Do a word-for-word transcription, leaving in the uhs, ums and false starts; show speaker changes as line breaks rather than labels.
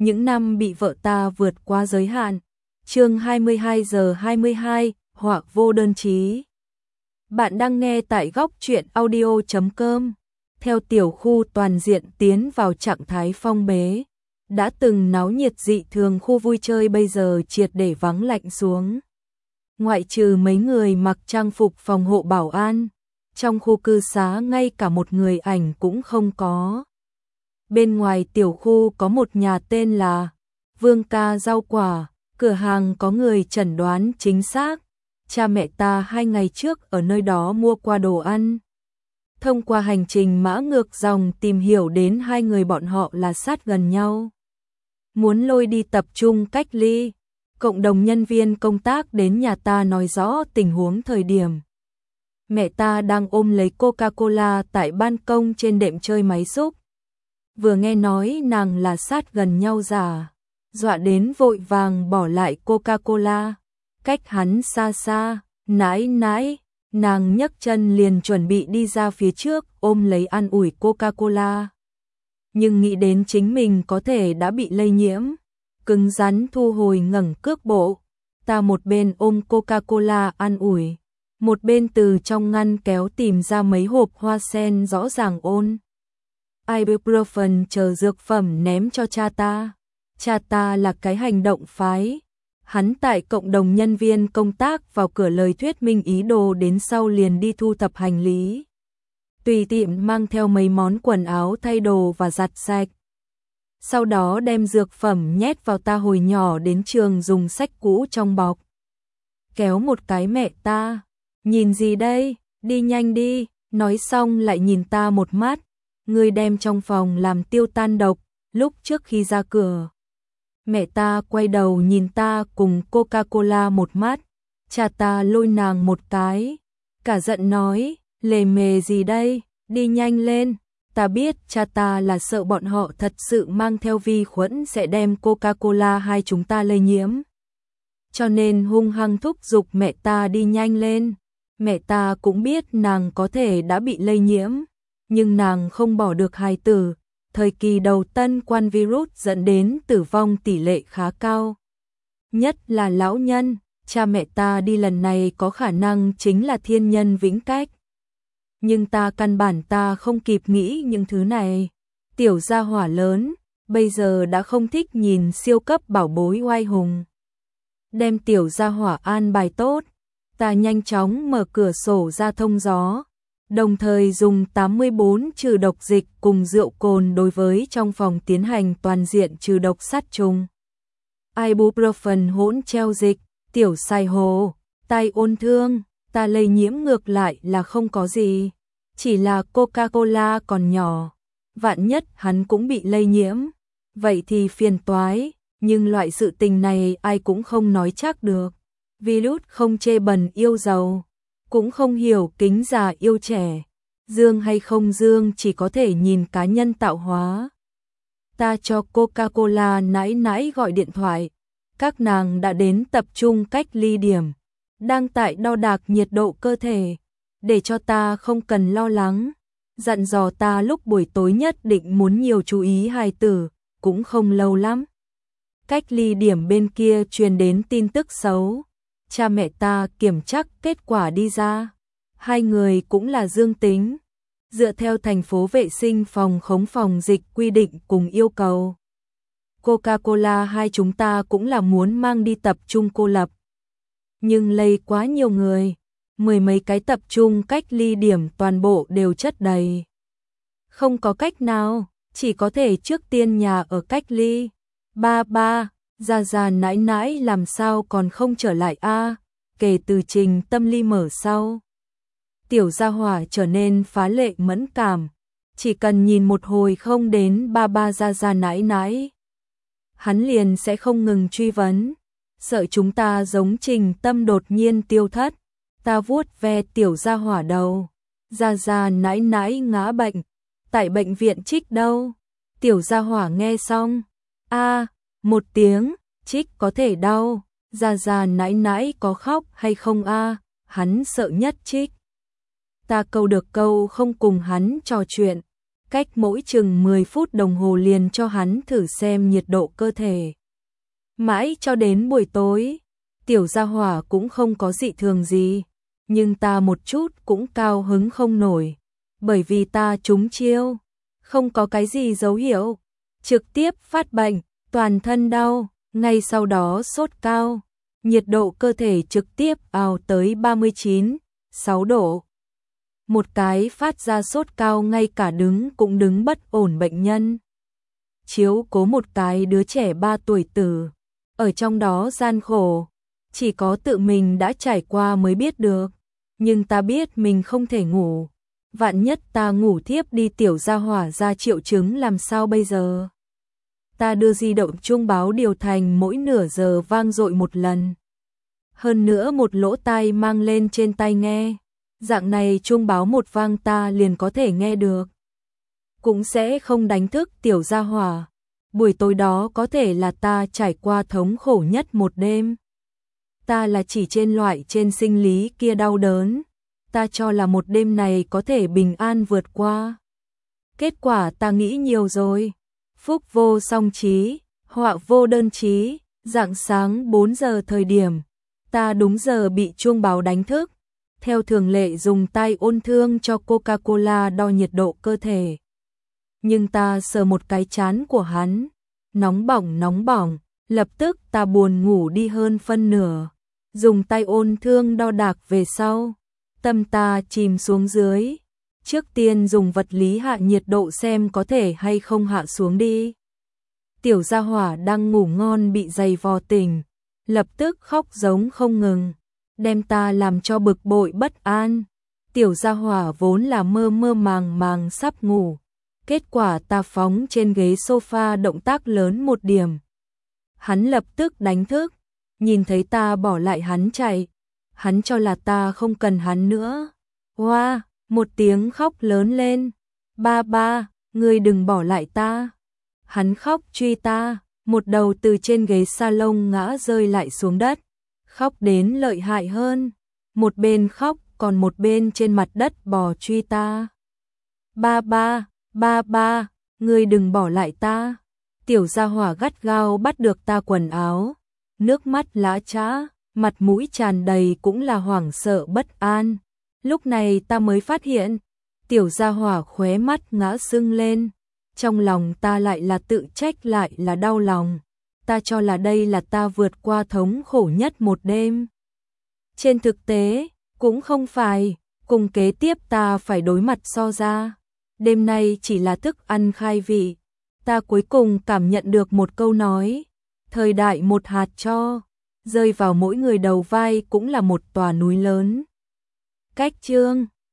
những năm bị vợ ta vượt qua giới hạn. Chương hai mươi hai giờ hai mươi hai, họa vô đơn chí. Bạn đang nghe tại góc truyện audio chấm com. Theo tiểu khu toàn diện tiến vào trạng thái phong bế, đã từng náo nhiệt dị thường khu vui chơi bây giờ triệt để vắng lạnh xuống. Ngoại trừ mấy người mặc trang phục phòng hộ bảo an, trong khu cư xá ngay cả một người ảnh cũng không có. Bên ngoài tiểu khu có một nhà tên là Vương Ca Rau Quả, cửa hàng có người chẩn đoán chính xác. Cha mẹ ta hai ngày trước ở nơi đó mua qua đồ ăn. Thông qua hành trình mã ngược dòng tìm hiểu đến hai người bọn họ là sát gần nhau. Muốn lôi đi tập trung cách ly, cộng đồng nhân viên công tác đến nhà ta nói rõ tình huống thời điểm. Mẹ ta đang ôm lấy Coca-Cola tại ban công trên đệm chơi máy xúc. Vừa nghe nói nàng là sát gần nhau giả, dọa đến vội vàng bỏ lại Coca-Cola, cách hắn xa xa, nãi nãi, nàng nhấc chân liền chuẩn bị đi ra phía trước ôm lấy an ủi Coca-Cola. Nhưng nghĩ đến chính mình có thể đã bị lây nhiễm, cứng rắn thu hồi ngẩng cước bộ, ta một bên ôm Coca-Cola an ủi, một bên từ trong ngăn kéo tìm ra mấy hộp hoa sen rõ ràng ôn ibuprofen chờ dược phẩm ném cho cha ta. Cha ta là cái hành động phái. Hắn tại cộng đồng nhân viên công tác vào cửa lời thuyết minh ý đồ đến sau liền đi thu thập hành lý. Tùy tiện mang theo mấy món quần áo thay đồ và giặt sạch. Sau đó đem dược phẩm nhét vào ta hồi nhỏ đến trường dùng sách cũ trong bọc. Kéo một cái mẹ ta. Nhìn gì đây? Đi nhanh đi. Nói xong lại nhìn ta một mắt. Ngươi đem trong phòng làm tiêu tan độc, lúc trước khi ra cửa. Mẹ ta quay đầu nhìn ta cùng Coca-Cola một mắt, cha ta lôi nàng một cái, cả giận nói, lề mề gì đây, đi nhanh lên. Ta biết cha ta là sợ bọn họ thật sự mang theo vi khuẩn sẽ đem Coca-Cola hai chúng ta lây nhiễm. Cho nên hung hăng thúc giục mẹ ta đi nhanh lên. Mẹ ta cũng biết nàng có thể đã bị lây nhiễm, nhưng nàng không bỏ được hài tử. Thời kỳ đầu tân quan virus dẫn đến tử vong tỷ lệ khá cao. Nhất là lão nhân, cha mẹ ta đi lần này có khả năng chính là thiên nhân vĩnh cách. Nhưng ta căn bản ta không kịp nghĩ những thứ này. Tiểu gia hỏa lớn, bây giờ đã không thích nhìn siêu cấp bảo bối oai hùng. Đem tiểu gia hỏa an bài tốt, ta nhanh chóng mở cửa sổ ra thông gió. Đồng thời dùng tám mươi bốn trừ độc dịch cùng rượu cồn đối với trong phòng tiến hành toàn diện trừ độc sát trùng. Ibuprofen hỗn treo dịch, tiểu sai hồ, tai ôn thương, ta lây nhiễm ngược lại là không có gì. Chỉ là Coca-Cola còn nhỏ, vạn nhất hắn cũng bị lây nhiễm. Vậy thì phiền toái, nhưng loại sự tình này ai cũng không nói chắc được. Virus không chê bần yêu giàu. Cũng không hiểu kính già yêu trẻ, dương hay không dương chỉ có thể nhìn cá nhân tạo hóa. Ta cho Coca-Cola nãi nãi gọi điện thoại, các nàng đã đến tập trung cách ly điểm, đang tại đo đạc nhiệt độ cơ thể, để cho ta không cần lo lắng, dặn dò ta lúc buổi tối nhất định muốn nhiều chú ý hài tử, cũng không lâu lắm. Cách ly điểm bên kia truyền đến tin tức xấu. Cha mẹ ta kiểm tra kết quả đi ra, hai người cũng là dương tính, dựa theo thành phố vệ sinh phòng khống phòng dịch quy định cùng yêu cầu. Coca-Cola hai chúng ta cũng là muốn mang đi tập trung cô lập. Nhưng lây quá nhiều người, mười mấy cái tập trung cách ly điểm toàn bộ đều chất đầy. Không có cách nào, chỉ có thể trước tiên nhà ở cách ly. Ba ba. Gia Gia nãi nãi làm sao còn không trở lại a? À, kể từ trình tâm ly mở sau. Tiểu gia hỏa trở nên phá lệ mẫn cảm, chỉ cần nhìn một hồi không đến ba ba Gia Gia nãi nãi. Hắn liền sẽ không ngừng truy vấn, sợ chúng ta giống trình tâm đột nhiên tiêu thất. Ta vuốt ve tiểu gia hỏa đầu, Gia Gia nãi nãi ngã bệnh, tại bệnh viện trích đâu. Tiểu gia hỏa nghe xong, a à, một tiếng, trích có thể đau, Gia Gia nãi nãi có khóc hay không a? À? Hắn sợ nhất trích. Ta câu được câu không cùng hắn trò chuyện, cách mỗi chừng mười phút đồng hồ liền cho hắn thử xem nhiệt độ cơ thể. Mãi cho đến buổi tối, tiểu gia hỏa cũng không có dị thường gì, nhưng ta một chút cũng cao hứng không nổi, bởi vì ta trúng chiêu, không có cái gì dấu hiệu, trực tiếp phát bệnh, toàn thân đau, ngay sau đó sốt cao, nhiệt độ cơ thể trực tiếp ào tới ba mươi chín, sáu độ. Một cái phát ra sốt cao ngay cả đứng cũng đứng bất ổn bệnh nhân. Chiếu cố một cái đứa trẻ ba tuổi tử, ở trong đó gian khổ, chỉ có tự mình đã trải qua mới biết được, nhưng ta biết mình không thể ngủ, vạn nhất ta ngủ thiếp đi tiểu gia hỏa ra triệu chứng làm sao bây giờ. Ta đưa di động chuông báo điều thành mỗi nửa giờ vang dội một lần. Hơn nữa một lỗ tai mang lên trên tai nghe, dạng này chuông báo một vang ta liền có thể nghe được. Cũng sẽ không đánh thức tiểu gia hỏa. Buổi tối đó có thể là ta trải qua thống khổ nhất một đêm. Ta là chỉ trên loại trên sinh lý kia đau đớn. Ta cho là một đêm này có thể bình an vượt qua. Kết quả ta nghĩ nhiều rồi. Phúc vô song trí, họa vô đơn chí. Rạng sáng bốn giờ thời điểm, ta đúng giờ bị chuông báo đánh thức. Theo thường lệ dùng tay ôn thương cho Coca-Cola đo nhiệt độ cơ thể. Nhưng ta sờ một cái trán của hắn, nóng bỏng nóng bỏng, lập tức ta buồn ngủ đi hơn phân nửa. Dùng tay ôn thương đo đạc về sau, tâm ta chìm xuống dưới. Trước tiên dùng vật lý hạ nhiệt độ xem có thể hay không hạ xuống đi. Tiểu gia hỏa đang ngủ ngon bị giày vò tỉnh, lập tức khóc giống không ngừng, đem ta làm cho bực bội bất an. Tiểu gia hỏa vốn là mơ mơ màng màng sắp ngủ. Kết quả ta phóng trên ghế sofa động tác lớn một điểm. Hắn lập tức đánh thức, nhìn thấy ta bỏ lại hắn chạy. Hắn cho là ta không cần hắn nữa. Hoa, wow, một tiếng khóc lớn lên. Ba ba, ngươi đừng bỏ lại ta. Hắn khóc truy ta, một đầu từ trên ghế salon ngã rơi lại xuống đất. Khóc đến lợi hại hơn. Một bên khóc còn một bên trên mặt đất bò truy ta. Ba ba. Ba ba, ngươi đừng bỏ lại ta. Tiểu gia hỏa gắt gao bắt được ta quần áo, nước mắt lã chã, mặt mũi tràn đầy cũng là hoảng sợ bất an. Lúc này ta mới phát hiện, tiểu gia hỏa khóe mắt ngã sưng lên. Trong lòng ta lại là tự trách lại là đau lòng. Ta cho là đây là ta vượt qua thống khổ nhất một đêm. Trên thực tế, cũng không phải, cùng kế tiếp ta phải đối mặt so ra. Đêm nay chỉ là thức ăn khai vị. Ta cuối cùng cảm nhận được một câu nói. Thời đại một hạt tro, rơi vào mỗi người đầu vai cũng là một tòa núi lớn. Cách chương